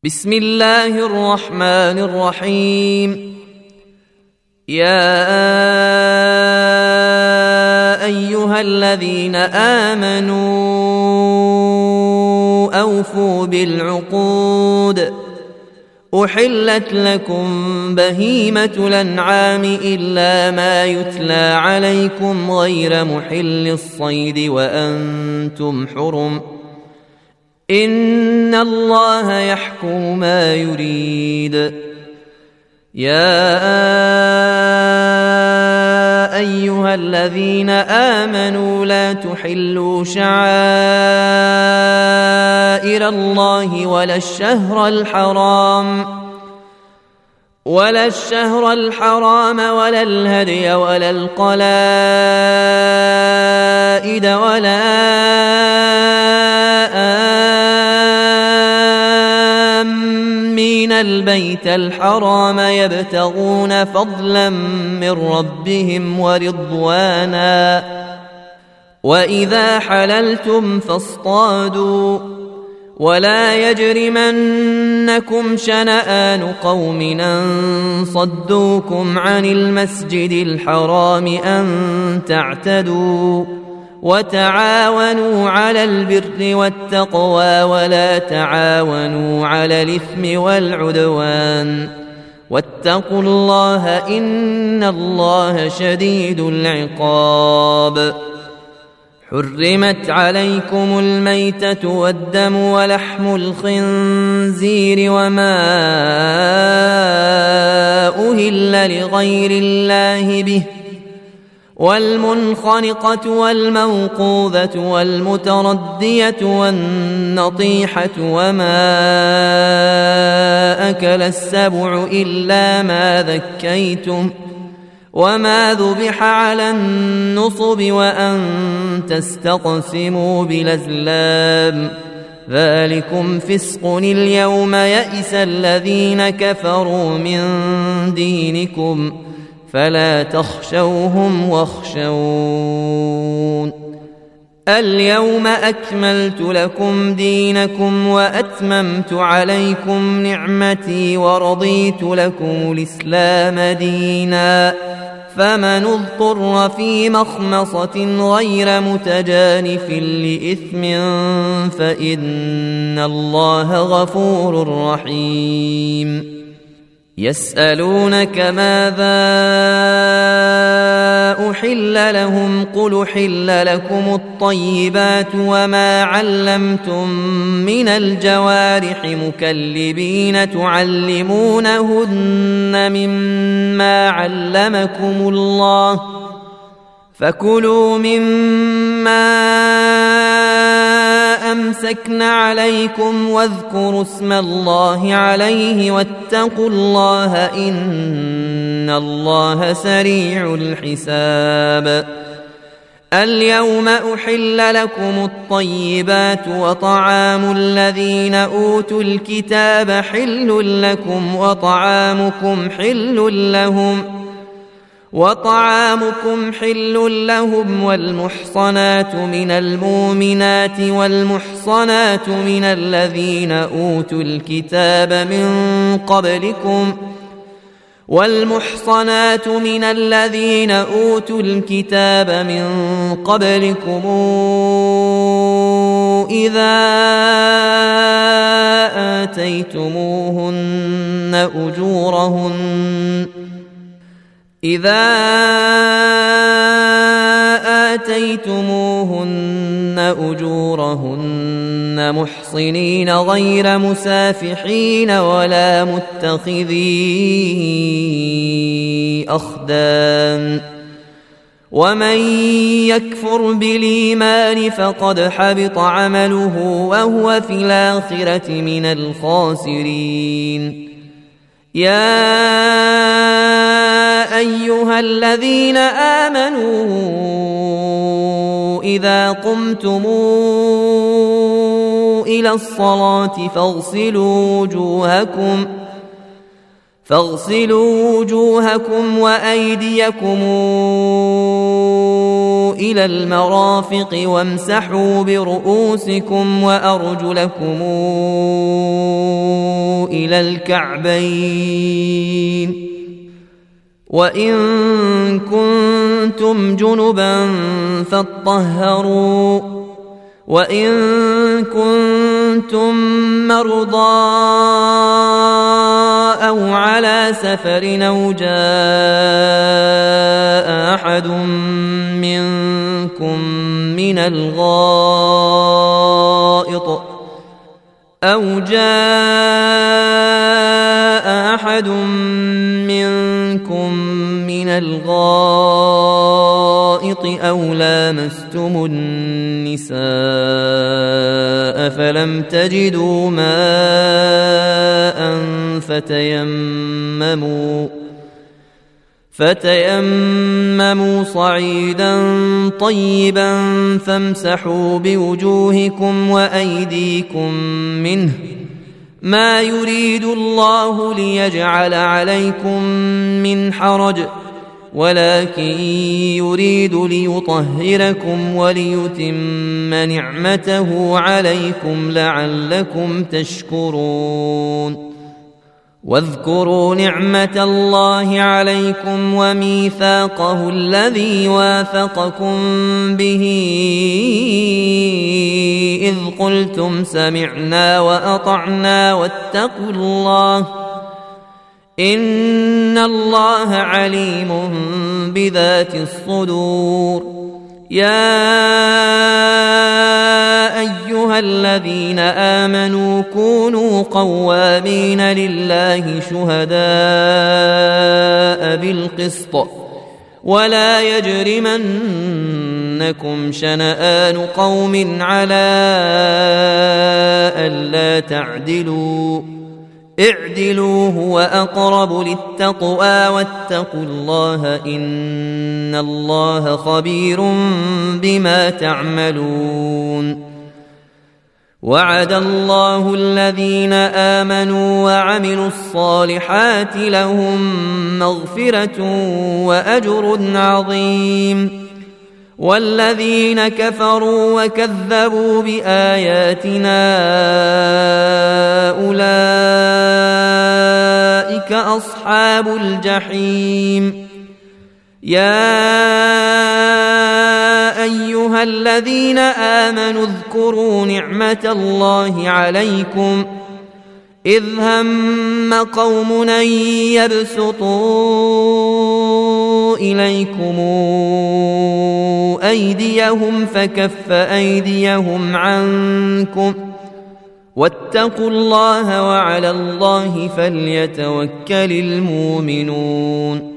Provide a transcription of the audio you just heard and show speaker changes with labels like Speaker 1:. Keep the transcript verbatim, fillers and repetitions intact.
Speaker 1: بسم الله الرحمن الرحيم. يا أيها الذين آمنوا أوفوا بالعقود، أحلت لكم بهيمة الأنعام إلا ما يتلى عليكم غير محل الصيد وأنتم حرم، إن الله يحكم ما يريد. يا أيها الذين آمنوا لا تحلوا شعائر الله ولا الشهر الحرام ولا الشهر الحرام ولا الهدي ولا القلائد ولا آمين البيت الحرام يبتغون فضلا من ربهم ورضوانا، وإذا حللتم فاصطادوا، ولا يجرمنكم شنآن قوم أن صدوكم عن المسجد الحرام أن تعتدوا، وتعاونوا على البر والتقوى ولا تعاونوا على الإثم والعدوان، واتقوا الله إن الله شديد العقاب. حرمت عليكم الميتة والدم ولحم الخنزير وما أهل لغير الله به، والمنخنقة والموقوذة والمتردية والنطيحة وما أكل السبع إلا ما ذكيتم، وما ذبح على النصب وأن تستقسموا بالأزلام، ذلكم فسق. اليوم يئس الذين كفروا من دينكم فلا تخشوهم واخشون. اليوم أكملت لكم دينكم وأتممت عليكم نعمتي ورضيت لكم الإسلام دينا، فمن اضطر في مخمصة غير متجانف لإثم فإن الله غفور رحيم. يسألونك ماذا أحل لهم، قل أحل لكم الطيبات وما علمتم من الجوارح مكلبين تعلمونهن مما علمكم الله، فكلوا مما أمسكن عليكم واذكروا اسم الله عليه واتقوا الله إن الله سريع الحساب. اليوم أحل لكم الطيبات وطعام الذين أوتوا الكتاب حل لكم وطعامكم حل لهم وطعامكم حل لهم والمحصنات من المؤمنات والمحصنات من الذين أوتوا الكتاب من قبلكم والمحصنات من الذين أوتوا الكتاب من قبلكم إذا آتيتموهن أجورهن إذا آتيتموهن أجورهن محصنين غير مسافحين ولا متخذي أخدان، ومن يكفر بالإيمان فقد حبط عمله وهو في الآخرة من الخاسرين. يا أيها الذين آمنوا إذا قمتم إلى الصلاة فاغسلوا وجوهكم فاغسلوا وجوهكم وأيديكم إلى المرافق وامسحوا برؤوسكم وأرجلكم إلى الكعبين وإن كنتم جنبا فاطهروا وإن كنتم مرضى أو على سفر أو جاء أحد منكم من الغائط أو جاء أحد منكم من الغائط أو لامستم النساء فلم تجدوا ماء فتيمموا فتيمموا صعيدا طيبا فامسحوا بوجوهكم وأيديكم منه ما يريد الله ليجعل عليكم من حرج ولكن يريد ليطهركم وليتم نعمته عليكم لعلكم تشكرون واذكروا نعمة الله عليكم وميثاقه الذي واثقكم به إذ قلتم سمعنا وأطعنا واتقوا الله إن الله عليم بذات الصدور يا أيها الذين آمنوا كونوا قوامين لله شهداء بالقسط ولا يجرمنكم شنآن قوم على ألا تعدلوا اعدلوا هو أقرب للتقوى واتقوا الله إن الله خبير بما تعملون وعد الله الذين آمنوا وعملوا الصالحات لهم مغفرة وأجر عظيم والذين كفروا وكذبوا بآياتنا أولئك أصحاب الجحيم يا أيها الذين آمنوا اذكروا نعمة الله عليكم إذ هم قوم أن يبسطوا إليكم أيديهم فكف أيديهم عنكم واتقوا الله وعلى الله فليتوكل المؤمنون